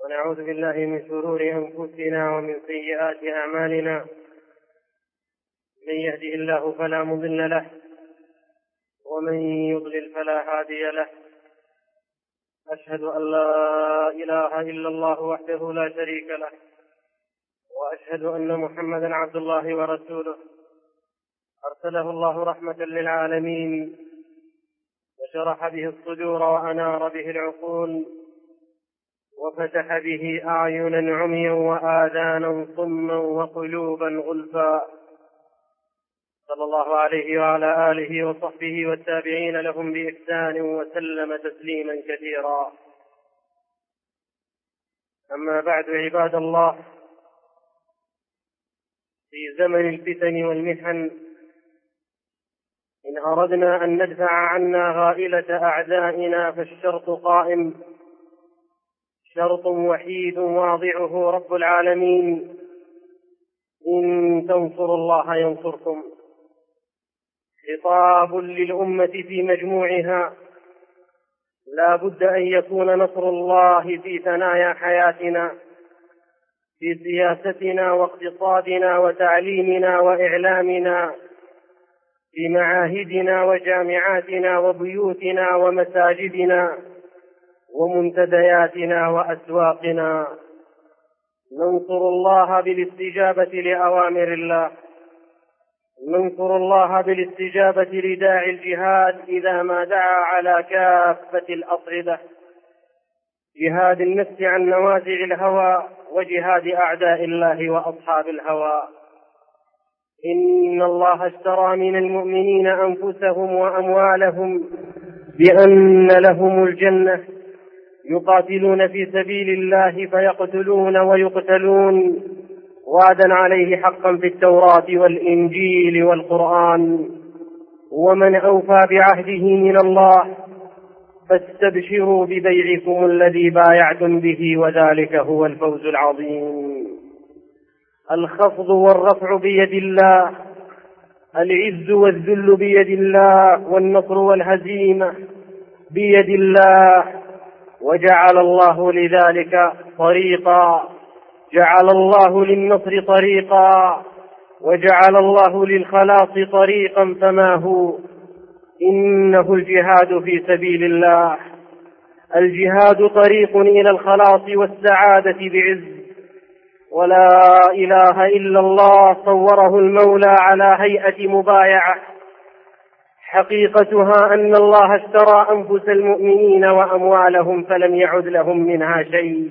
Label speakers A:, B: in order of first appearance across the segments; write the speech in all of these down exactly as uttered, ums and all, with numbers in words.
A: ونعوذ بالله من شرور أنفسنا ومن سيئات أعمالنا. من يهده الله فلا مضل له، ومن يضلل فلا هادي له. أشهد أن لا إله إلا الله وحده لا شريك له، وأشهد أن محمدا عبد الله ورسوله، أرسله الله رحمة للعالمين، وشرح به الصدور وأنار به العقول، وفتح به أعينا عميا وآذانا صما وقلوبا غلفا. صلى الله عليه وعلى آله وصحبه والتابعين لهم بإحسان وسلم تسليما كثيرا. أما بعد، عباد الله، في زمن الفتن والمحن إن أردنا أن ندفع عنا غائلة أعدائنا فالشرط قائم، شرط وحيد واضعه رب العالمين: إن تنصروا الله ينصركم. خطاب للأمة في مجموعها، لا بد أن يكون نصر الله في ثنايا حياتنا، في سياستنا واقتصادنا وتعليمنا وإعلامنا، في معاهدنا وجامعاتنا وبيوتنا ومساجدنا ومنتدياتنا وأسواقنا. ننصر الله بالاستجابة لأوامر الله، ننصر الله بالاستجابة لداعي الجهاد إذا ما دعا على كافة الأصعدة: جهاد النفس عن نوازع الهوى، وجهاد أعداء الله وأصحاب الهوى. إن الله اشترى من المؤمنين أنفسهم وأموالهم بأن لهم الجنة، يقاتلون في سبيل الله فيقتلون ويقتلون، وعدا عليه حقا في التوراة والإنجيل والقرآن. ومن أوفى بعهده من الله فاستبشروا ببيعكم الذي بايعتم به، وذلك هو الفوز العظيم. الخفض والرفع بيد الله، العز والذل بيد الله، والنصر والهزيمة بيد الله. وجعل الله لذلك طريقا، جعل الله للنصر طريقا، وجعل الله للخلاص طريقا، فما هو؟ إنه الجهاد في سبيل الله. الجهاد طريق إلى الخلاص والسعادة بعز. ولا إله إلا الله صوره المولى على هيئة مبايعة، حقيقتها أن الله اشترى أنفس المؤمنين وأموالهم فلم يعد لهم منها شيء،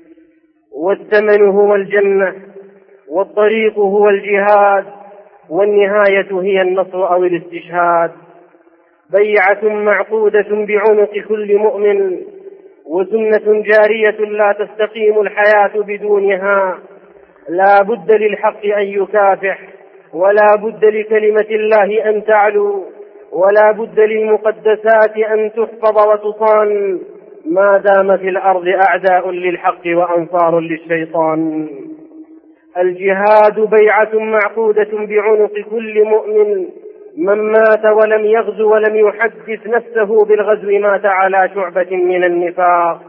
A: والثمن هو الجنة، والطريق هو الجهاد، والنهاية هي النصر أو الاستشهاد. بيعة معقودة بعنق كل مؤمن، وسنة جارية لا تستقيم الحياة بدونها. لا بد للحق أن يكافح، ولا بد لكلمة الله أن تعلو، ولا بد للمقدسات أن تحفظ وتصان، ما دام في الأرض أعداء للحق وأنصار للشيطان. الجهاد بيعة معقودة بعنق كل مؤمن، من مات ولم يغزو ولم يحدث نفسه بالغزو مات على شعبة من النفاق.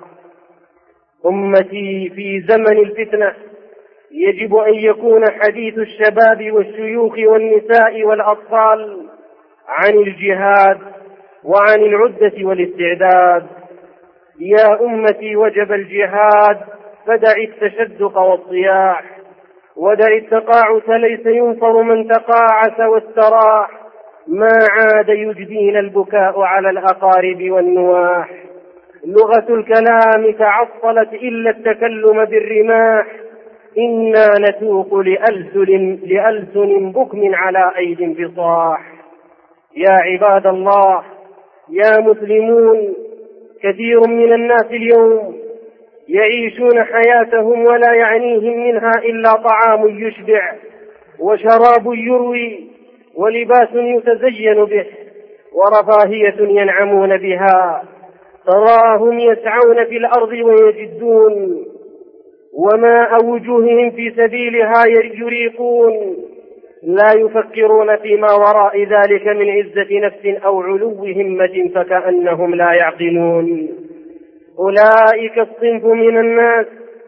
A: أمتي، في زمن الفتنة يجب أن يكون حديث الشباب والشيوخ والنساء والأطفال عن الجهاد وعن العدة والاستعداد. يا أمتي، وجب الجهاد، فدع التشدق والصياح، ودع التقاعس، ليس ينصر من تقاعس واستراح. ما عاد يجدينا البكاء على الأقارب والنواح. لغة الكلام تعطلت إلا التكلم بالرماح. إنا نتوق لألسن, لألسن بكم على أيد فصاح. يا عباد الله، يا مسلمون، كثير من الناس اليوم يعيشون حياتهم ولا يعنيهم منها إلا طعام يشبع، وشراب يروي، ولباس يتزين به، ورفاهية ينعمون بها. تراهم يسعون في الأرض ويجدون، وماء وجوههم في سبيلها يريقون، لا يفكرون فيما وراء ذلك من عزة نفس أو علو همة، فكأنهم لا يعقلون. أولئك الصنف من الناس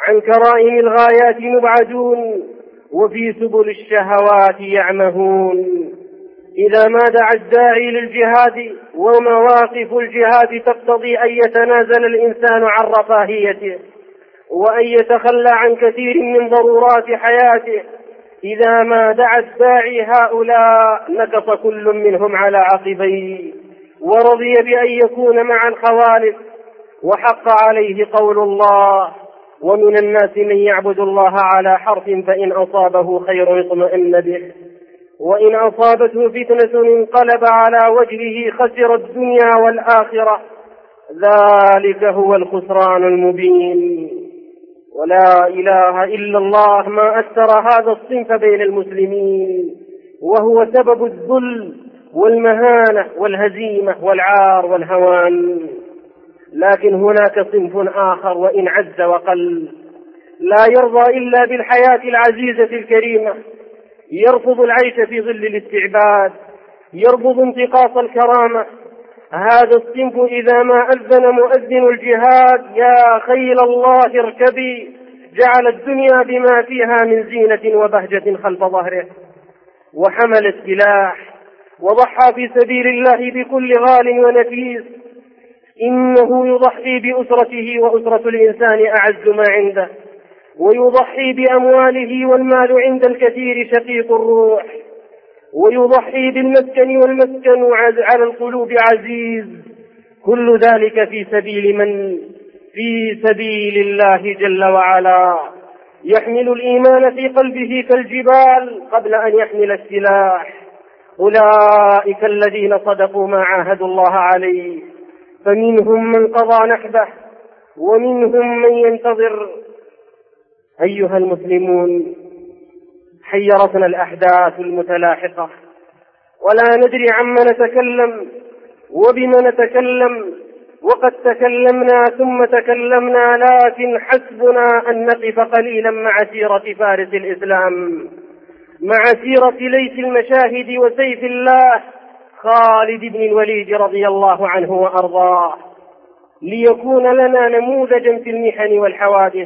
A: عن كرائم الغايات مبعدون، وفي سبل الشهوات يعمهون. إذا ما دعا الداعي للجهاد ومواقف الجهاد تقتضي أن يتنازل الإنسان عن رفاهيته وأن يتخلى عن كثير من ضرورات حياته، إذا ما دعا الداعي هؤلاء نكص كل منهم على عقبيه ورضي بأن يكون مع الخوالف، وحق عليه قول الله: ومن الناس من يعبد الله على حرف فإن أصابه خير اطمأن به وإن أصابته فتنة انقلب على وجهه خسر الدنيا والآخرة، ذلك هو الخسران المبين. ولا إله إلا الله ما أثر هذا الصنف بين المسلمين، وهو سبب الذل والمهانة والهزيمة والعار والهوان. لكن هناك صنف آخر وإن عز وقل لا يرضى إلا بالحياة العزيزة الكريمة، يرفض العيش في ظل الاستعباد، يرفض انتقاص الكرامة. هذا الصنف إذا ما أذن مؤذن الجهاد: يا خيل الله اركبي، جعل الدنيا بما فيها من زينة وبهجة خلف ظهره، وحمل السلاح وضحى في سبيل الله بكل غال ونفيس. إنه يضحي بأسرته، وأسرة الإنسان أعز ما عنده، ويضحي بأمواله، والمال عند الكثير شقيق الروح، ويضحي بالمسكن، والمسكن على القلوب عزيز. كل ذلك في سبيل من؟ في سبيل الله جل وعلا. يحمل الإيمان في قلبه كالجبال قبل أن يحمل السلاح. أولئك الذين صدقوا ما عاهدوا الله عليه، فمنهم من قضى نحبه ومنهم من ينتظر. أيها المسلمون، حيرتنا الأحداث المتلاحقة ولا ندري عما نتكلم وبما نتكلم، وقد تكلمنا ثم تكلمنا، لكن حسبنا أن نقف قليلا مع سيرة فارس الإسلام، مع سيرة ليث المشاهد وسيف الله خالد بن الوليد رضي الله عنه وأرضاه، ليكون لنا نموذجا في المحن والحوادث،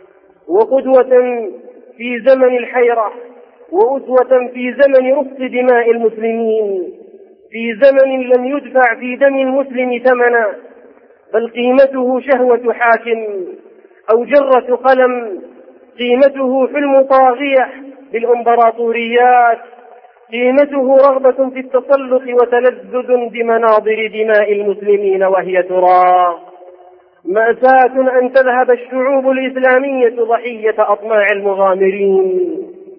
A: وقدوة في زمن الحيرة، وأسوة في زمن رفض دماء المسلمين، في زمن لم يدفع في دم المسلم ثمنا، بل قيمته شهوة حاكم أو جرة قلم، قيمته حلم طاغية بالإمبراطوريات، قيمته رغبة في التسلط وتلذذ بمناظر دماء المسلمين وهي تراق. مأساة أن تذهب الشعوب الإسلامية ضحية أطماع المغامرين.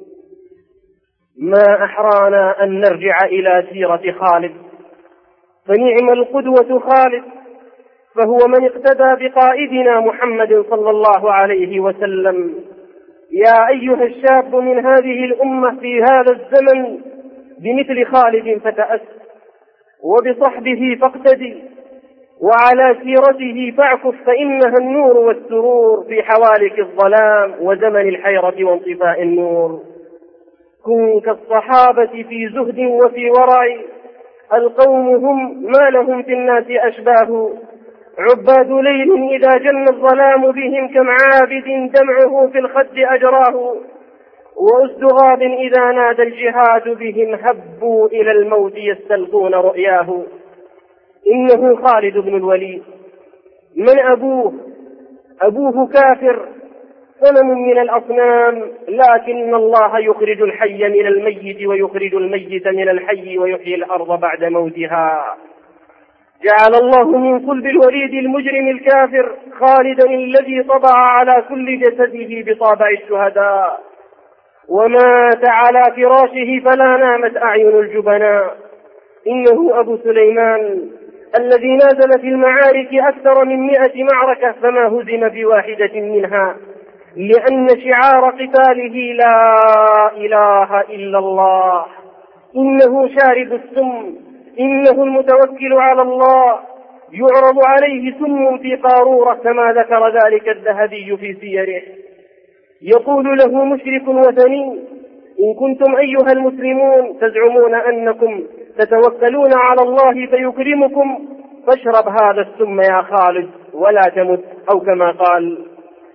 A: ما أحرانا أن نرجع إلى سيرة خالد، فنعم القدوة خالد، فهو من اقتدى بقائدنا محمد صلى الله عليه وسلم. يا أيها الشاب من هذه الأمة في هذا الزمن بمثل خالد فتأس، وبصحبه فاقتدي، وعلى سيرته فاعكف، فإنها النور والسرور في حوالك الظلام وزمن الحيرة وانطفاء النور. كن كالصحابة في زهد وفي ورع، القوم هم ما لهم في الناس أشباه، عباد ليل إذا جن الظلام بهم كم عابد دمعه في الخد أجراه، وأسد غاب إذا نادى الجهاد بهم هبوا إلى الموت يستلقون رؤياه. إنه خالد بن الوليد. من أبوه؟ أبوه كافر، صنم من الأصنام، لكن الله يخرج الحي من الميت ويخرج الميت من الحي ويحيي الأرض بعد موتها. جعل الله من صلب الوليد المجرم الكافر خالدا الذي طبع على كل جسده بطابع الشهداء، ومات على فراشه فلا نامت أعين الجبناء. إنه أبو سليمان الذي نازل في المعارك أكثر من مئة معركة فما هزم بواحدة منها، لأن شعار قتاله لا إله إلا الله. إنه شارب السم، إنه المتوكل على الله، يعرض عليه سم في قارورة كما ذكر ذلك الذهبي في سيره. يقول له مشرك وثني: إن كنتم أيها المسلمون تزعمون أنكم تتوكلون على الله فيكرمكم، فاشرب هذا السم يا خالد ولا تمت، أو كما قال.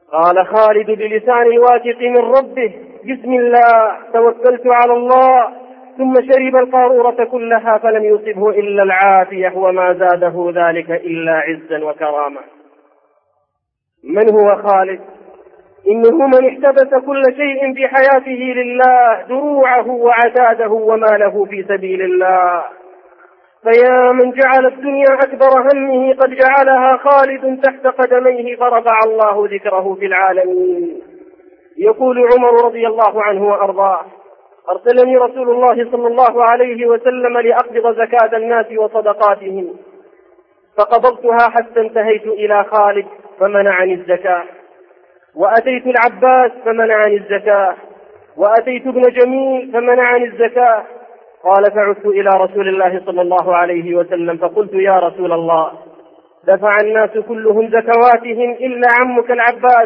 A: قال خالد بلسان الواثق من ربه: بسم الله توكلت على الله، ثم شرب القارورة كلها فلم يصبه إلا العافية، وما زاده ذلك إلا عزا وكرامة. من هو خالد؟ إنه من احتبس كل شيء في حياته لله، دروعه وعتاده وماله في سبيل الله. فيا من جعل الدنيا أكبر همه قد جعلها خالد تحت قدميه، فرفع الله ذكره في العالمين. يقول عمر رضي الله عنه وأرضاه: أرسلني رسول الله صلى الله عليه وسلم لأقبض زكاة الناس وصدقاتهم، فقبضتها حتى انتهيت إلى خالد فمنعني الزكاة، وأتيت العباس فمنعني الزكاة، وأتيت ابن جميل فمنعني الزكاة. قال: فعدت إلى رسول الله صلى الله عليه وسلم فقلت: يا رسول الله، دفع الناس كلهم زكواتهم إلا عمك العباس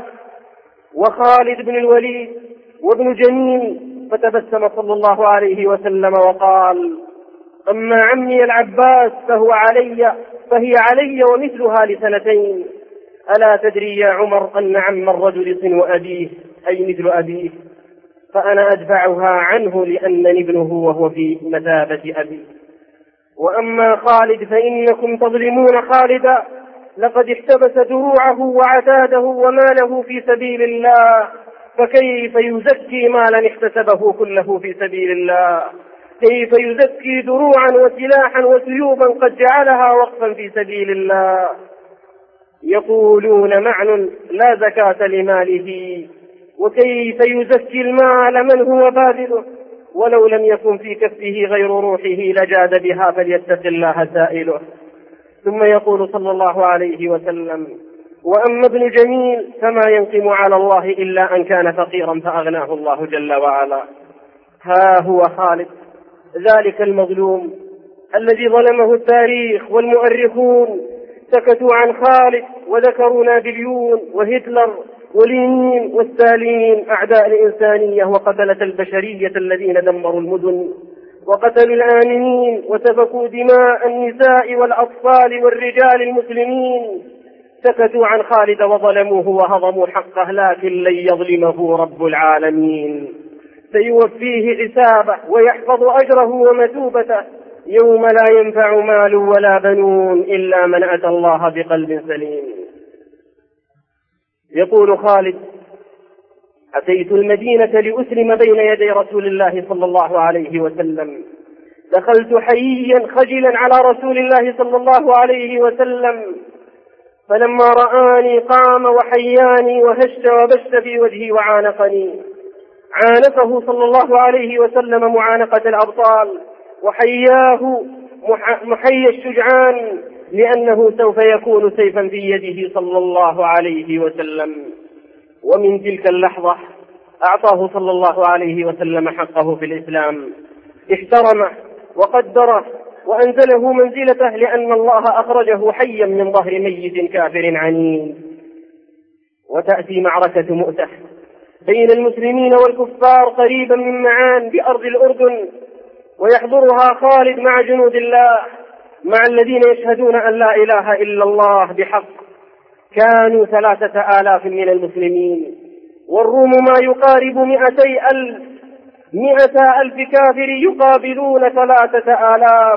A: وخالد بن الوليد وابن جميل. فتبسم صلى الله عليه وسلم وقال: أما عمي العباس فهو علي فهي علي ومثلها لسنتين. ألا تدري يا عمر أن عم الرجل صنو أبيه، أي مثل أبيه، فأنا أدفعها عنه لأنني ابنه وهو في مثابة أبي. وأما خالد فإنكم تظلمون خالدا، لقد احتبس دروعه وعتاده وماله في سبيل الله، فكيف يزكي مالا احتسبه كله في سبيل الله؟ كيف يزكي دروعا وسلاحا وسيوفا قد جعلها وقفا في سبيل الله؟ يقولون معن لا زكاة لماله، وكيف يزكي المال من هو باذله؟ ولو لم يكن في كفه غير روحه لجاد بها، فليتق الله سائله. ثم يقول صلى الله عليه وسلم: وأما ابن جميل فما ينقم على الله إلا أن كان فقيرا فأغناه الله جل وعلا. ها هو خالد، ذلك المظلوم الذي ظلمه التاريخ والمؤرخون، سكتوا عن خالد وذكروا نابليون وهتلر ولينين وستالين، أعداء الإنسانية وقتلة البشرية الذين دمروا المدن وقتلوا الآمنين وسفكوا دماء النساء والأطفال والرجال المسلمين. سكتوا عن خالد وظلموه وهضموا حقه، لكن لن يظلمه رب العالمين، سيوفيه حسابه ويحفظ أجره ومثوبته يوم لا ينفع مال ولا بنون إلا من أتى الله بقلب سليم. يقول خالد: أتيت المدينة لأسلم بين يدي رسول الله صلى الله عليه وسلم، دخلت حييا خجلا على رسول الله صلى الله عليه وسلم، فلما رآني قام وحياني وهش وبش في وجهي وعانقني. عانقه صلى الله عليه وسلم معانقة الأبطال، وحياه محيي الشجعان، لأنه سوف يكون سيفا في يده صلى الله عليه وسلم. ومن تلك اللحظة أعطاه صلى الله عليه وسلم حقه في الإسلام، احترمه وقدره وأنزله منزلته، لأن الله أخرجه حيا من ظهر ميت كافر عنيد. وتأتي معركة مؤتة بين المسلمين والكفار قريبا من معان بأرض الأردن، ويحضرها خالد مع جنود الله، مع الذين يشهدون أن لا إله إلا الله بحق. كانوا ثلاثة آلاف من المسلمين، والروم ما يقارب مئتي ألف مئة ألف كافر يقابلون ثلاثة آلاف.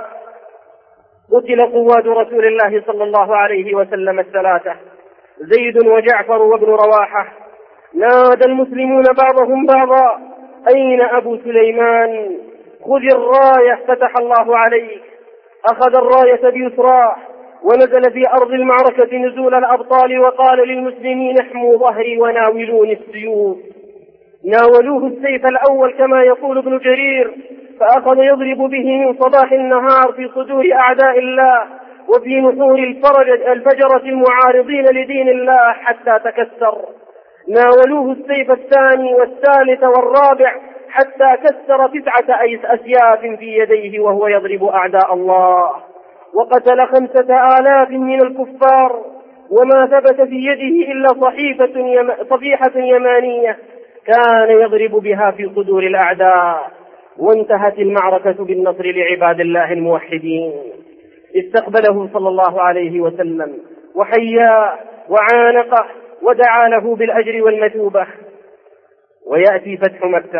A: قتل قواد رسول الله صلى الله عليه وسلم الثلاثة: زيد وجعفر وابن رواحة. نادى المسلمون بعضهم بعضا: أين أبو سليمان؟ خذ الراية فتح الله عليك. أخذ الراية بيسراه ونزل في أرض المعركة نزول الأبطال، وقال للمسلمين: احموا ظهري وناولوني السيوف. ناولوه السيف الأول كما يقول ابن جرير، فأخذ يضرب به من صباح النهار في صدور أعداء الله وفي نحور الفجرة المعارضين لدين الله حتى تكسر. ناولوه السيف الثاني والثالث والرابع حتى كسر تسعة أسياف في يديه وهو يضرب أعداء الله، وقتل خمسة آلاف من الكفار، وما ثبت في يده إلا صحيفة يم... صفيحة يمانية كان يضرب بها في صدور الأعداء. وانتهت المعركة بالنصر لعباد الله الموحدين. استقبله صلى الله عليه وسلم وحياه وعانقه ودعا له بالأجر والمثوبة. ويأتي فتح مكة.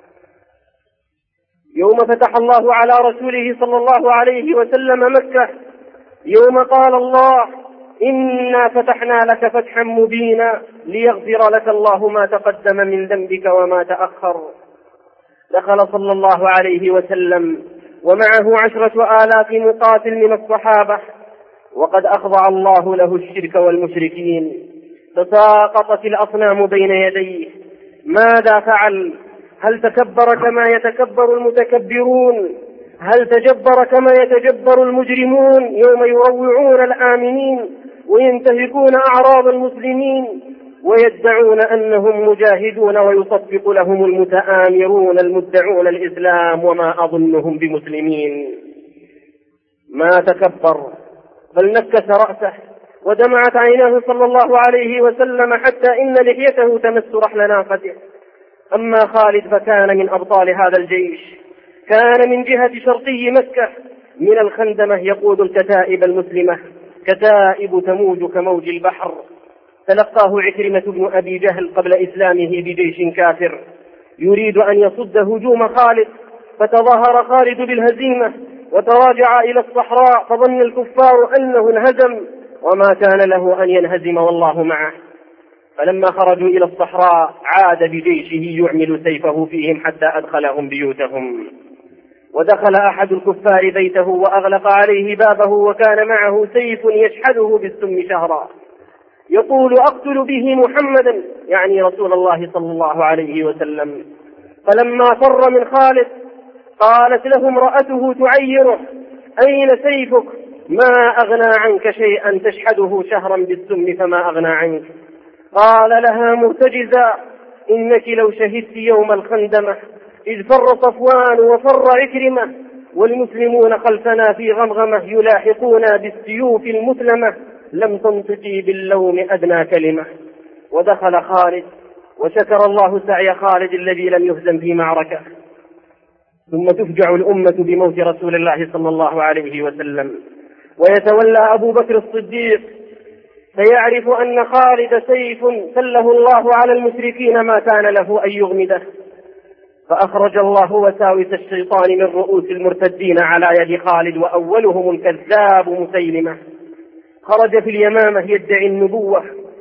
A: يوم فتح الله على رسوله صلى الله عليه وسلم مكة، يوم قال الله: إنا فتحنا لك فتحا مبينا ليغفر لك الله ما تقدم من ذنبك وما تأخر. دخل صلى الله عليه وسلم ومعه عشرة آلاف مقاتل من الصحابة، وقد أخضع الله له الشرك والمشركين، تساقطت الأصنام بين يديه. ماذا فعل؟ هل تكبر كما يتكبر المتكبرون؟ هل تجبر كما يتجبر المجرمون يوم يروعون الآمنين وينتهكون أعراض المسلمين ويدعون أنهم مجاهدون ويصفق لهم المتآمرون المدعون الإسلام وما أظنهم بمسلمين؟ ما تكبر، بل نكس رأسه ودمعت عيناه صلى الله عليه وسلم حتى إن لحيته تمس رحل ناقته. أما خالد فكان من أبطال هذا الجيش، كان من جهة شرقي مكة من الخندمة يقود الكتائب المسلمة، كتائب تموج كموج البحر. تلقاه عكرمة بن أبي جهل قبل إسلامه بجيش كافر يريد أن يصد هجوم خالد، فتظاهر خالد بالهزيمة وتراجع إلى الصحراء، فظن الكفار أنه انهزم، وما كان له أن ينهزم والله معه. فلما خرجوا إلى الصحراء عاد بجيشه يعمل سيفه فيهم حتى أدخلهم بيوتهم. ودخل أحد الكفار بيته وأغلق عليه بابه، وكان معه سيف يشحذه بالسم شهرا، يقول: أقتل به محمدا، يعني رسول الله صلى الله عليه وسلم. فلما فر من خالد قالت له امرأته تعيره: أين سيفك؟ ما أغنى عنك شيئا تشحذه شهرا بالسم فما أغنى عنك. قال لها مرتجزا: إنك لو شهدت يوم الخندمة إذ فر صفوان وفر عكرمة والمسلمون خلفنا في غمغمة يلاحقونا بالسيوف المسلمة لم تنطقي باللوم أدنى كلمة. ودخل خالد وشكر الله سعي خالد الذي لم يهزم في معركة. ثم تفجع الأمة بموت رسول الله صلى الله عليه وسلم، ويتولى أبو بكر الصديق فيعرف أن خالد سيف سله الله على المشركين ما كان له أن يغمده. فأخرج الله وساوس الشيطان من رؤوس المرتدين على يد خالد، وأولهم الكذاب مسيلمة. خرج في اليمامة يدعي النبوة،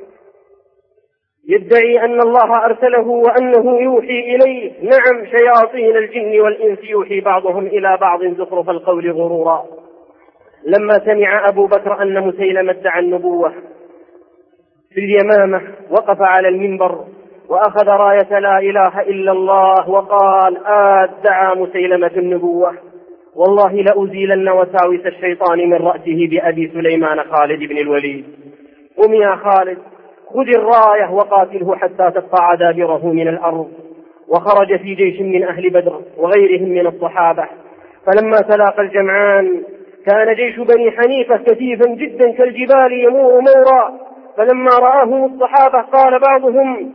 A: يدعي أن الله أرسله وأنه يوحي إليه. نعم، شياطين الجن والإنس يوحي بعضهم إلى بعض زخرف القول غرورا. لما سمع أبو بكر أن مسيلمة ادعى النبوة في اليمامة وقف على المنبر وأخذ راية لا إله إلا الله وقال: أدعى مسيلمة النبوة، والله لأزيلن وساوس الشيطان من رأسه بأبي سليمان خالد بن الوليد. قم يا خالد، خذ الراية وقاتله حتى تقطع دابره من الأرض. وخرج في جيش من أهل بدر وغيرهم من الصحابة. فلما تلاقى الجمعان كان جيش بني حنيفة كثيفا جدا كالجبال يمور مورا. فلما رآهم الصحابة قال بعضهم: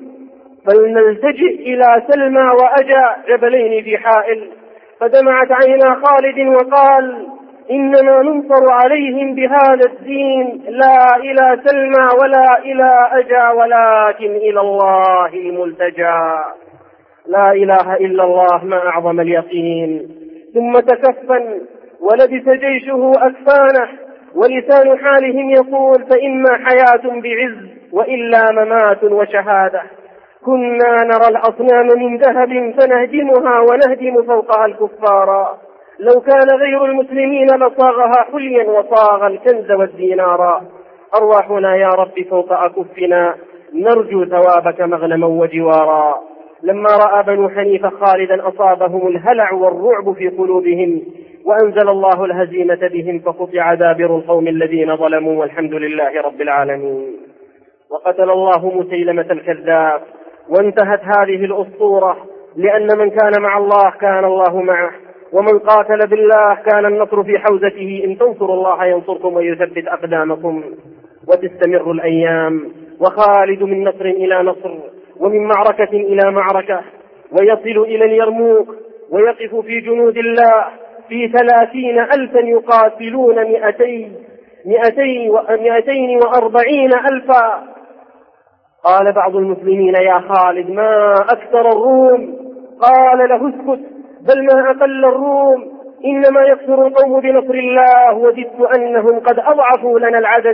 A: فلنلتجئ إلى سلمى وأجا جبلين في حائل. فدمعت عينا خالد وقال: إننا ننصر عليهم بهذا الدين، لا إلى سلمى ولا إلى أجا ولكن إلى الله الملتجى. لا إله إلا الله، ما أعظم اليقين. ثم تكفن ولبس جيشه أكفانه، ولسان حالهم يقول: فإما حياة بعز وإلا ممات وشهادة. كنا نرى الأصنام من ذهب فنهدمها ونهدم فوقها الكفار. لو كان غير المسلمين لصاغها حليا وصاغ الكنز والدينار. أرواحنا يا رب فوق أكفنا، نرجو ثوابك مغنما وجوارا. لما رأى بنو حنيفة خالدا أصابهم الهلع والرعب في قلوبهم، وأنزل الله الهزيمة بهم، فقطع دابر القوم الذين ظلموا، والحمد لله رب العالمين. وقتل الله مسيلمة الكذاب. وانتهت هذه الأسطورة، لأن من كان مع الله كان الله معه، ومن قاتل بالله كان النصر في حوزته. إن تنصروا الله ينصركم ويثبت أقدامكم. وتستمر الأيام، وخالد من نصر إلى نصر، ومن معركة إلى معركة، ويصل إلى اليرموك ويقف في جنود الله في ثلاثين ألفا يقاتلون مئتين مئتين ومئتين وأربعين ألفا. قال بعض المسلمين: يا خالد ما أكثر الروم؟ قال له: اسكت، بل ما أقل الروم، إنما يكثر القوم بنصر الله، وددت أنهم قد أضعفوا لنا العدد،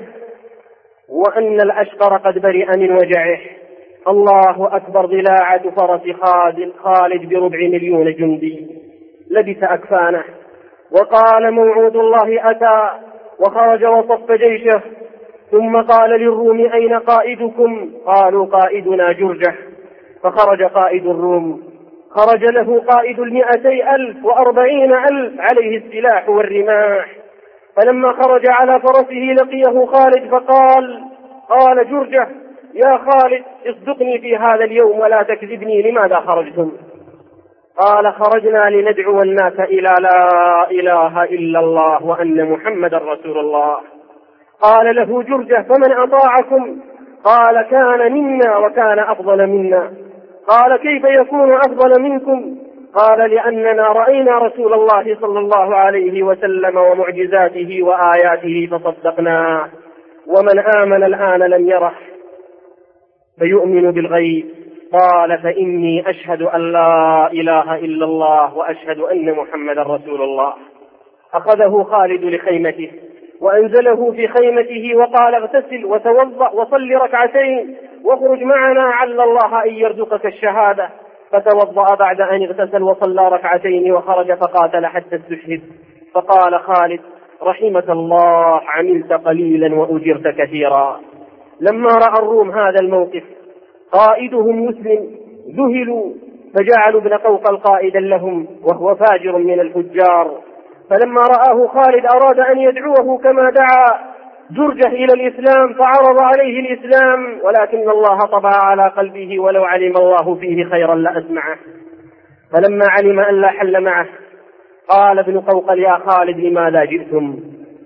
A: وأن الأشقر قد برئ من وجعه. الله أكبر. ضلاعة فرس خالد بربع مليون جندي. لبس أكفانه وقال: موعود الله أتى، وخرج وصف جيشه، ثم قال للروم: أين قائدكم؟ قالوا: قائدنا جرجة. فخرج قائد الروم، خرج له قائد المئتي ألف وأربعين ألف عليه السلاح والرماح. فلما خرج على فرسه لقيه خالد فقال: قال جرجة: يا خالد اصدقني في هذا اليوم ولا تكذبني، لماذا خرجتم؟ قال: خرجنا لندعو الناس إلى لا إله إلا الله وأن محمد رسول الله. قال له جرجة: فمن أطاعكم؟ قال: كان منا وكان أفضل منا. قال: كيف يكون أفضل منكم؟ قال: لأننا رأينا رسول الله صلى الله عليه وسلم ومعجزاته وآياته فصدقناه، ومن آمن الآن لم يره فيؤمن بالغيب. قال: فإني أشهد أن لا إله إلا الله وأشهد أن محمد رسول الله. أخذه خالد لخيمته وأنزله في خيمته وقال: اغتسل وتوضأ وصل ركعتين واخرج معنا عل الله أن يرزقك الشهادة. فتوضأ بعد أن اغتسل وصلى ركعتين وخرج فقاتل حتى استشهد. فقال خالد: رحمك الله، عملت قليلا وأجرت كثيرا. لما رأى الروم هذا الموقف قائدهم مسلم ذهلوا، فجعلوا ابن قوقل قائدا لهم وهو فاجر من الفجار. فلما رآه خالد أراد أن يدعوه كما دعا جرجة إلى الإسلام، فعرض عليه الإسلام، ولكن الله طبع على قلبه، ولو علم الله فيه خيرا لأسمعه. فلما علم أن لا حل معه قال ابن قوقل: يا خالد لماذا جئتم؟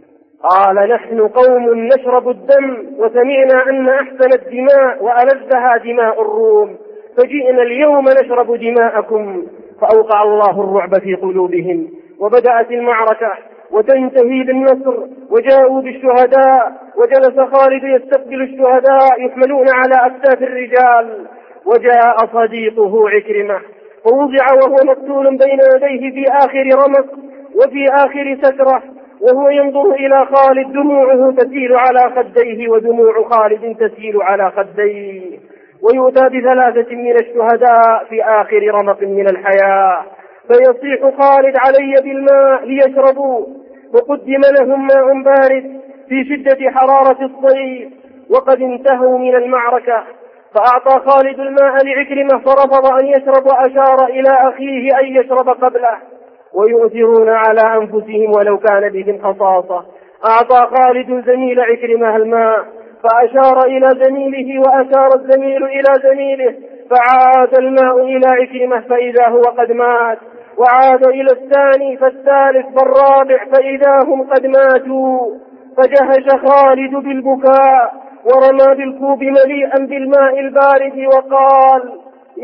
A: قال: نحن قوم نشرب الدم، وسمعنا أن أحسن الدماء وألذها دماء الروم، فجئنا اليوم نشرب دماءكم. فأوقع الله الرعب في قلوبهم، وبدأت المعركة وتنتهي بالنصر، وجاءوا بالشهداء، وجلس خالد يستقبل الشهداء يحملون على أكتاف الرجال. وجاء صديقه عكرمة فوضع وهو مقتول بين يديه في آخر رمق وفي آخر سكرة، وهو ينظر إلى خالد، دموعه تسيل على خديه ودموع خالد تسيل على خديه. ويؤتى بثلاثة من الشهداء في آخر رمق من الحياة، فيصيح خالد: علي بالماء ليشربوا. وقدم لهم ماء بارد في شدة حرارة الصيف وقد انتهوا من المعركة. فأعطى خالد الماء لعكرمة فرفض أن يشرب، وأشار إلى أخيه أن يشرب قبله. ويؤثرون على أنفسهم ولو كان بهم خصاصة. أعطى خالد زميل عكرمة الماء فأشار إلى زميله، وأشار الزميل إلى زميله، فعاد الماء إلى عكرمة فإذا هو قد مات، وعاد إلى الثاني فالثالث فالرابع فإذا هم قد ماتوا. فجهش خالد بالبكاء ورمى بالكوب مليئا بالماء البارد وقال: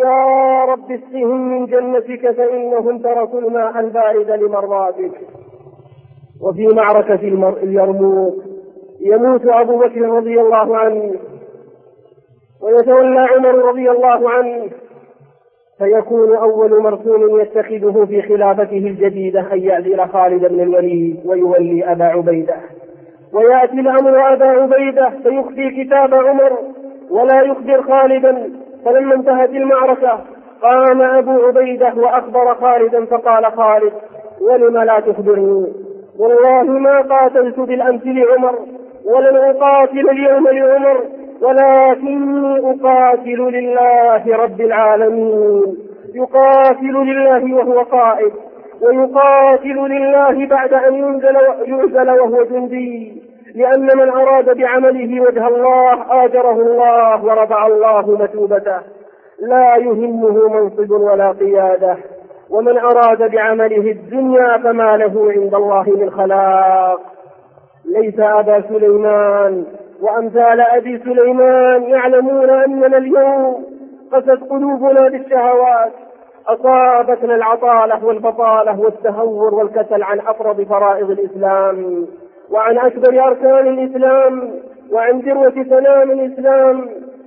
A: يا رب اسقهم من جنتك فإنهم تركوا الماء البارد لمرضاتك. وفي معركة اليرموك يموت أبو بكر رضي الله عنه ويتولى عمر رضي الله عنه، فيكون أول مرسوم يتخذه في خلافته الجديدة أن يعزل خالد بن الوليد ويولي أبا عبيدة. ويأتي الأمر أبا عبيدة فيخفي كتاب عمر ولا يخبر خالدا. فلما انتهت المعركة قام أبو عبيدة وأخبر خالدا، فقال خالد: ولم لا تخبرني؟ والله ما قاتلت بالأمس لعمر ولن أقاتل اليوم لعمر، ولكني أقاتل لله رب العالمين. يقاتل لله وهو قائد، ويقاتل لله بعد أن ينزل, ينزل وهو جندي، لأن من أراد بعمله وجه الله آجره الله ورفع الله مثوبته، لا يهمه منصب ولا قيادة. ومن أراد بعمله الدنيا فما له عند الله من خلاق. ليس أبا سليمان وأمثال أبي سليمان يعلمون أننا اليوم قست قلوبنا بالشهوات، أصابتنا العطالة والبطالة والتهور والكسل عن أفرض فرائض الإسلام وعن أكبر أركان الإسلام وعن ذروة سلام الإسلام.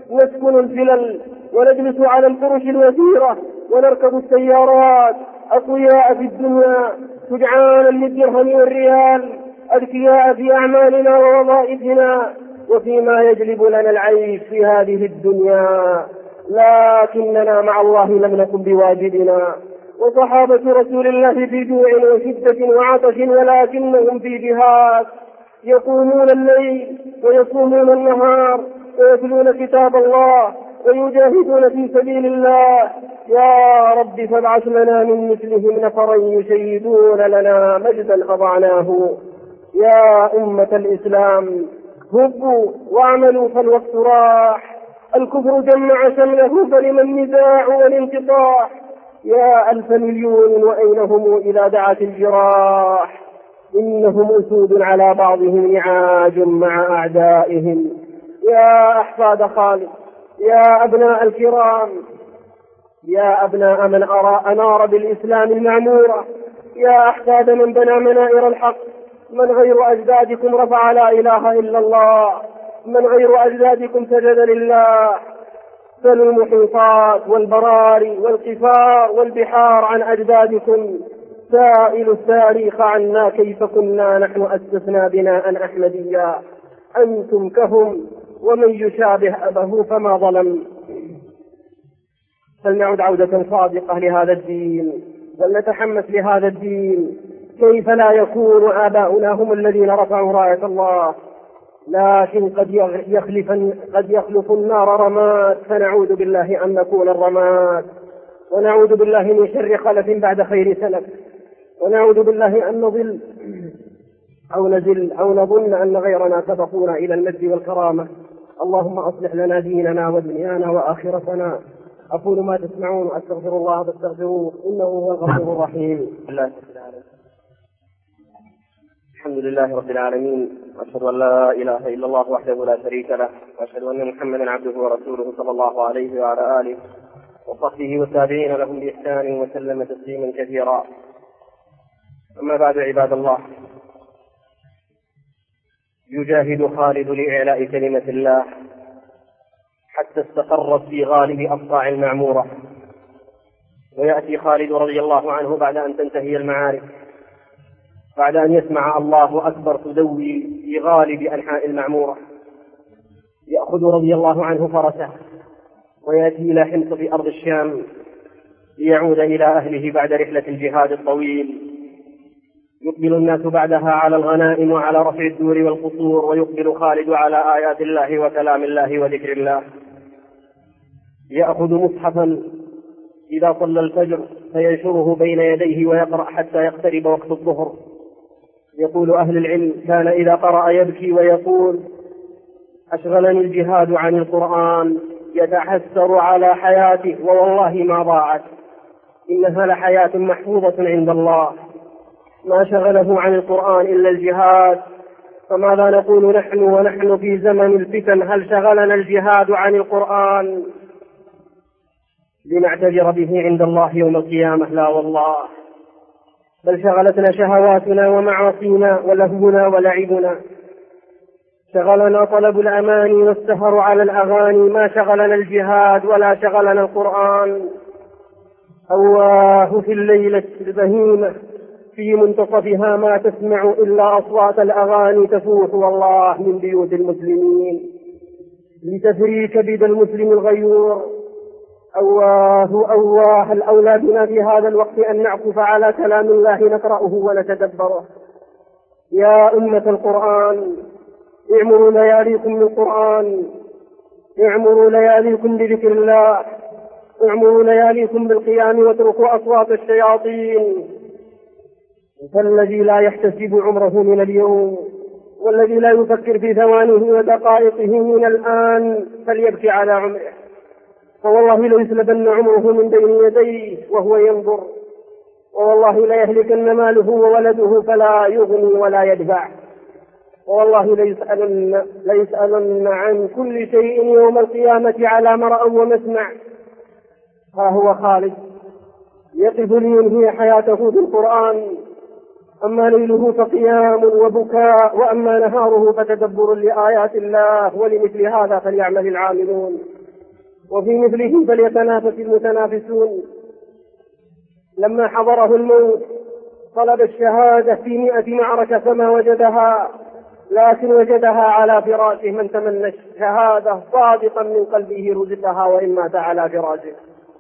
B: نسكن الفلل ونجلس على الفرش الوثيرة ونركب السيارات أقوياء في الدنيا شجعانا للدرهم والريال أذكياء في أعمالنا ووظائفنا وفيما يجلب لنا العيش في هذه الدنيا، لكننا مع الله لم نكن بواجبنا. وصحابة رسول الله في جوع وشدة وعطش ولكنهم في جهاد يقومون الليل ويصومون النهار ويتلون كتاب الله ويجاهدون في سبيل الله. يا رب فابعث لنا من مثلهم نفرا يشيدون لنا مجدا أضعناه. يا أمة الإسلام هبوا واعملوا فالوقت راح، الكفر جمع شمله فلما النزاع والانقطاع. يا ألف مليون وأين هم إذا دعت الجراح، إنهم أسود على بعضهم نعاج مع أعدائهم. يا أحفاد خالد، يا أبناء الكرام، يا أبناء من أرى أنار بالإسلام المعمورة، يا أحفاد من بنى منائر الحق، من غير أجدادكم رفع لا إله إلا الله، من غير أجدادكم سجد لله. سلوا المحيطات والبراري والقفار والبحار عن أجدادكم، سائلوا التاريخ عنا كيف كنا نحن أسسنا بناء أحمديا. أنتم كهم ومن يشابه أبه فما ظلم. فلنعد عودة صادقة لهذا الدين ولنتحمس لهذا الدين. كيف لا يكون آباؤنا هم الذين رفعوا راية الله، لكن قد يخلف, قد يخلف النار رماد، فنعوذ بالله أن نكون الرماد، ونعوذ بالله من شر خلف بعد خير سلف، ونعوذ بالله أن نضل أو نزل أو نظن أن غيرنا سبقونا إلى المجد والكرامة. اللهم أصلح لنا ديننا ودنيانا وآخرتنا. أقول ما تسمعون وأستغفر الله فاستغفروه إنه هو الغفور الرحيم. الحمد لله رب العالمين، وأشهد أن لا إله إلا الله وحده لا شريك له، وأشهد أن محمدا عبده ورسوله صلى الله عليه وعلى آله وصحبه والتابعين لهم بإحسان وسلم تسليما كثيرا. أما بعد عباد الله، يجاهد خالد لإعلاء كلمة الله حتى استقرت في غالب أقطاع المعمورة، ويأتي خالد رضي الله عنه بعد أن تنتهي المعارك، بعد أن يسمع الله أكبر تدوي في غالب أنحاء المعمورة، يأخذ رضي الله عنه فرسه ويأتي إلى حمص في أرض الشام ليعود إلى أهله بعد رحلة الجهاد الطويل. يقبل الناس بعدها على الغنائم وعلى رفع الدور والقصور، ويقبل خالد على آيات الله وكلام الله وذكر الله. يأخذ مصحفا إذا صلى الفجر فينشره بين يديه ويقرأ حتى يقترب وقت الظهر. يقول أهل العلم: كان إذا قرأ يبكي ويقول: أشغلني الجهاد عن القرآن، يتحسر على حياته ووالله ما ضاعت، إنها لحياة محفوظة عند الله، ما شغله عن القرآن إلا الجهاد. فماذا نقول نحن ونحن في زمن الفتن؟ هل شغلنا الجهاد عن القرآن لنعتذر به عند الله يوم القيامة؟ لا والله، بل شغلتنا شهواتنا ومعاصينا ولهونا ولعبنا، شغلنا طلب الأماني والسهر على الأغاني، ما شغلنا الجهاد ولا شغلنا القرآن. أواه في الليلة البهيمة في منتصفها ما تسمع إلا أصوات الأغاني تفوح والله من بيوت المسلمين لتفري كبد المسلم الغيور. أواه أواه الأولى بنا في هذا الوقت أن نعكف على كلام الله نقرأه ونتدبره. يا أمة القرآن، اعمروا لياليكم بالقرآن، اعمروا لياليكم بذكر الله، اعمروا لياليكم بالقيام واتركوا أصوات الشياطين. فالذي لا يحتسب عمره من اليوم، والذي لا يفكر في ثوانه ودقائقه من الآن، فليبكي على عمره، فوالله ليسلبن عمره من بين يديه وهو ينظر، ووالله لا يهلكن ماله وولده فلا يغني ولا يدفع، والله ليسألن, ليسألن عن كل شيء يوم القيامة على مرأى ومسمع. ها هو خالد يقف لينهي حياته بالقرآن، أما ليله فقيام وبكاء، وأما نهاره فتدبر لآيات الله، ولمثل هذا فليعمل العاملون. وفي مثله فليتنافس المتنافسون. لما حضره الموت طلب الشهادة في مئة معركة فما وجدها، لكن وجدها على فراشه. من تمنى الشهادة صادقا من قلبه رزقها وإن مات على فراشه.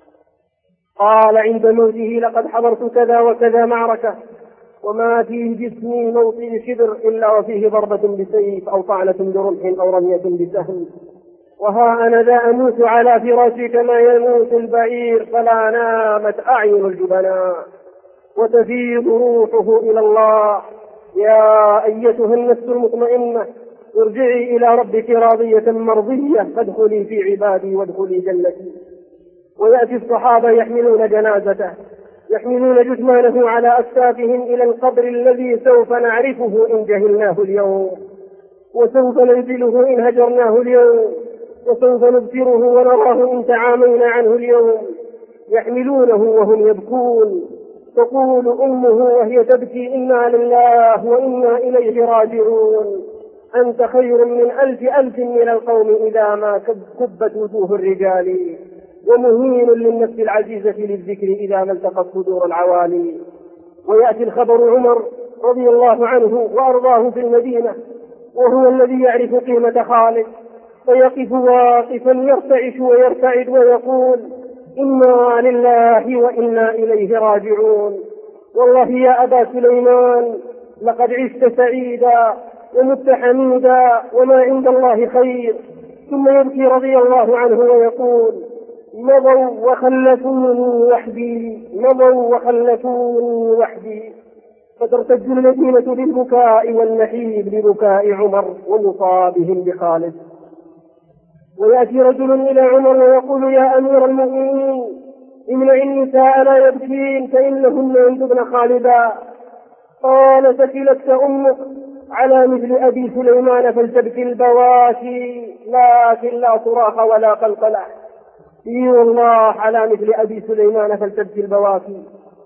B: قال عند موته: لقد حضرت كذا وكذا معركة وما في جسمي موطئ شبر إلا وفيه ضربة بسيف أو طعنة برمح أو رمية بسهم، وها أنا ذا أموت على فراشي كما يموت البعير، فلا نامت أعين الجبناء وتفيض روحه إلى الله. يا أيتها النفس المطمئنة ارجعي إلى ربك راضية مرضية فادخلي في عبادي وادخلي جنتي. ويأتي الصحابة يحملون جنازته، يحملون جثمانه على أكتافهم إلى القبر الذي سوف نعرفه إن جهلناه اليوم، وسوف ننزله إن هجرناه اليوم، وسوف نبصره ونراه إن تعامينا عنه اليوم. يحملونه وهم يبكون، تقول أمه وهي تبكي: إنا لله وإنا إليه راجعون. أنت خير من ألف ألف من القوم إذا ما كبت وجوه الرجال، ومهين للنفس العزيزة للذكر إذا ما التقت صدور العوالي. ويأتي الخبر عمر رضي الله عنه وأرضاه في المدينة، وهو الذي يعرف قيمة خالد، فيقف واقفا يرتعش ويرتعد ويقول: إنا لله وإنا إليه راجعون. والله يا أبا سليمان لقد عشت سعيدا ومت حميدا وما عند الله خير. ثم يبكي رضي الله عنه ويقول: مضوا وخلفوني وحدي، مضوا وخلفوني وحدي. فترتج المدينة بالبكاء والنحيب لبكاء عمر ومصابهم بخالد. ويأتي رجل إلى عمر ويقول: يا أمير المؤمنين امنع النساء لا يبكين فإنهن يندبن خالدا. قال: ثكلتك أمك، على مثل أبي سليمان فلتبكي البواشي، لكن لا صراخ ولا قلقلة. اي والله على مثل أبي سليمان فلتبكي البواكي.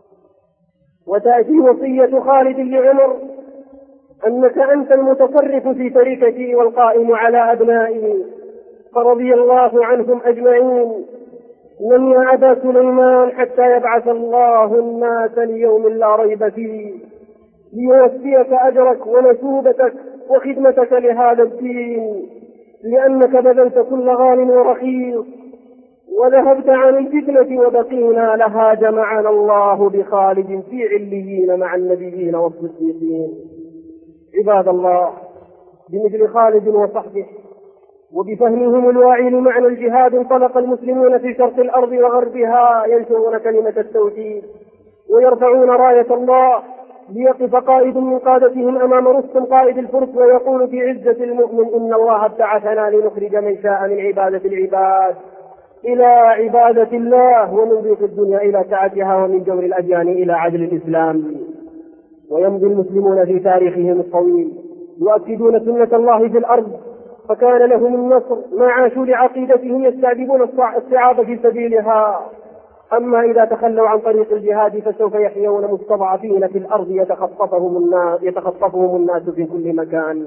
B: وتأتي وصية خالد لعمر: أنك أنت المتصرف في تركتي والقائم على أبنائي. فرضي الله عنهم أجمعين. لن يا أبا سليمان حتى يبعث الله الناس ليوم لا ريب فيه، ليوفيك أجرك ونسوبتك وخدمتك لهذا الدين، لأنك بذلت كل غال ورخيص وذهبت عن الفتنة وبقينا لها. جمعنا الله بخالد في عليين مع النبيين والصديقين. عباد الله، بمثل خالد وصحبه وبفهمهم الواعي لمعنى الجهاد انطلق المسلمون في شرق الأرض وغربها ينشرون كلمة التوحيد ويرفعون راية الله. ليقف قائد من قادتهم أمام رستم قائد الفرس ويقول في عزة المؤمن: إن الله ابتعثنا لنخرج من شاء من عبادة العباد إلى عبادة الله، ومن ضيق الدنيا إلى سعتها، ومن جور الأديان إلى عدل الإسلام. ويمضي المسلمون في تاريخهم الطويل يؤكدون سنة الله في الأرض، فكان لهم النصر ما عاشوا لعقيدتهم يستعذبون الصعاب في سبيلها. أما إذا تخلوا عن طريق الجهاد فسوف يحيون مستضعفين في الأرض يتخطفهم الناس, يتخطفهم الناس في كل مكان.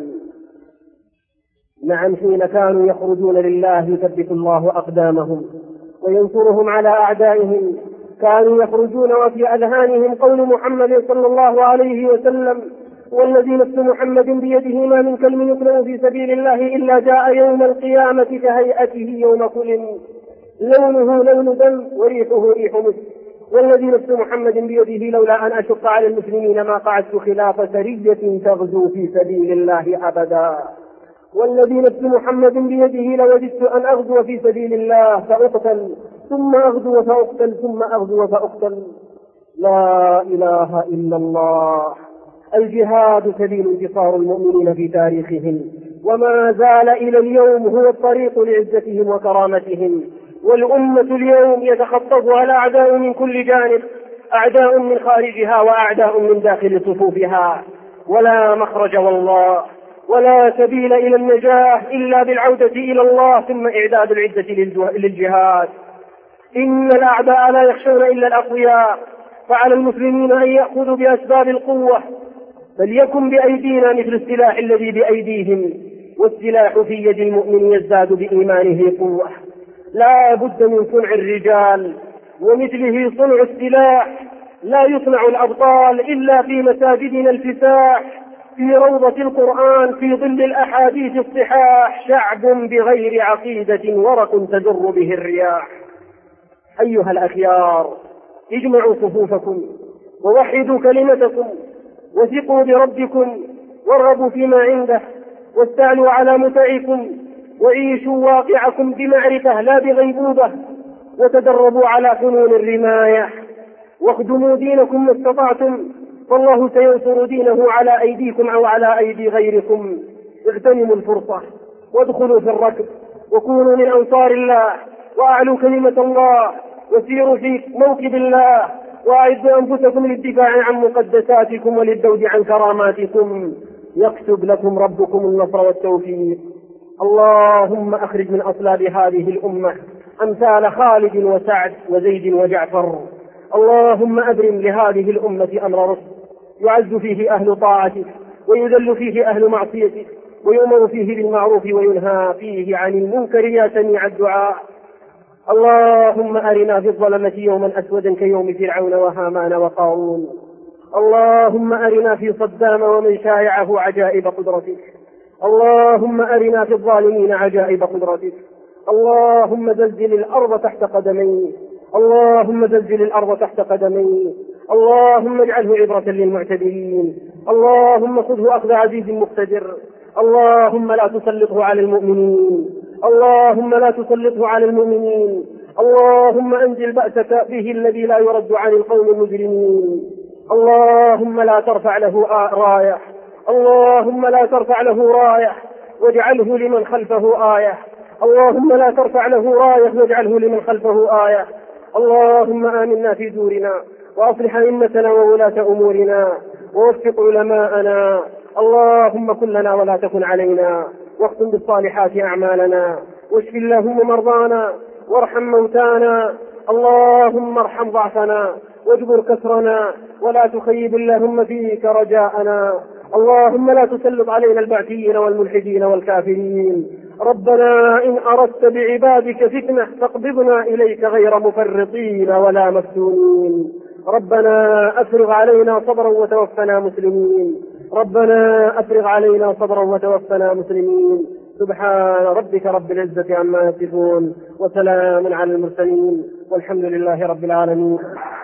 B: نعم، حين كانوا يخرجون لله يثبت الله أقدامهم وينصرهم على أعدائهم. كانوا يخرجون وفي أذهانهم قول محمد صلى الله عليه وسلم: والذي نفس محمد بيده ما من كلم يقلع في سبيل الله إلا جاء يوم القيامة كهيئته يوم كل، لونه لون دم وريحه ريح مسك. والذي نفس محمد بيده لولا أن أشق على المسلمين ما قعدت خلاف سرية تغزو في سبيل الله أبدا. والذي نفس محمد بيده لوجدت أن أغزو في سبيل الله فأقتل ثم أغزو فأقتل ثم أغزو فأقتل. لا إله إلا الله. الجهاد سبيل انتصار المؤمنين في تاريخهم، وما زال إلى اليوم هو الطريق لعزتهم وكرامتهم. والأمة اليوم يتخطفها الأعداء من كل جانب، أعداء من خارجها وأعداء من داخل صفوفها، ولا مخرج والله ولا سبيل إلى النجاة إلا بالعودة إلى الله ثم إعداد العدة للجهاد. إن الأعداء لا يخشون إلا الأقوياء، فعلى المسلمين أن يأخذوا بأسباب القوة، فليكن بأيدينا مثل السلاح الذي بأيديهم، والسلاح في يد المؤمن يزداد بإيمانه قوة. لا بد من صنع الرجال، ومثله صنع السلاح. لا يصنع الأبطال إلا في مساجدنا الفساح، في روضة القرآن، في ظل الأحاديث الصحاح، شعب بغير عقيدة ورق تدر به الرياح. أيها الأخيار، اجمعوا صفوفكم ووحدوا كلمتكم، وثقوا بربكم، وارغبوا فيما عنده، واستعلوا على متعكم، وعيشوا واقعكم بمعرفة لا بغيبوبة، وتدربوا على فنون الرماية، واخدموا دينكم ما استطعتم، فالله سينصر دينه على أيديكم أو على أيدي غيركم. اغتنموا الفرصة وادخلوا في الركب، وكونوا من أنصار الله، وأعلوا كلمة الله، وسيروا في موكب الله، وأعدوا أنفسكم للدفاع عن مقدساتكم وللذود عن كراماتكم. يكتب لكم ربكم النصر والتوفيق. اللهم أخرج من أصلاب هذه الأمة أمثال خالد وسعد وزيد وجعفر. اللهم أبرم لهذه الأمة أمر رشد، يعز فيه أهل طاعتك، ويذل فيه أهل معصيتك، ويؤمر فيه بالمعروف وينهى فيه عن المنكر يا سميع الدعاء. اللهم أرنا في الظلمة يوما أسودا كيوم فرعون وهامان وقارون. اللهم أرنا في صدام ومن شايعه عجائب قدرتك. اللهم أرنا في الظالمين عجائب قدرتك. اللهم زلزل الأرض تحت قدميه. اللهم زلزل الأرض تحت قدميه. اللهم اجعله عبرة للمعتبرين. اللهم خذه أخذ عزيز مقتدر. اللهم لا تسلطه على المؤمنين. اللهم لا تسلطه على المؤمنين. اللهم أنزل بأسك به الذي لا يرد عن القوم المجرمين. اللهم لا ترفع له راية. اللهم لا ترفع له راية واجعله لمن خلفه آية. اللهم لا ترفع له راية واجعله لمن خلفه آية. اللهم آمنا في دورنا، وأصلح أئمتنا وولاة أمورنا، ووفق علماءنا. اللهم كن لنا ولا تكن علينا، واختم بالصالحات أعمالنا، واشف اللهم مرضانا، وارحم موتانا. اللهم ارحم ضعفنا واجبر كسرنا، ولا تخيب اللهم فيك رجاءنا. اللهم لا تسلط علينا البعثيين والملحدين والكافرين. ربنا إن أردت بعبادك فتنة فاقبضنا إليك غير مفرطين ولا مفتونين. ربنا أفرغ علينا صبرا وتوفنا مسلمين. ربنا أفرغ علينا صبرا وتوفنا مسلمين. سبحان ربك رب العزة عما يصفون، وسلام على المرسلين، والحمد لله رب العالمين.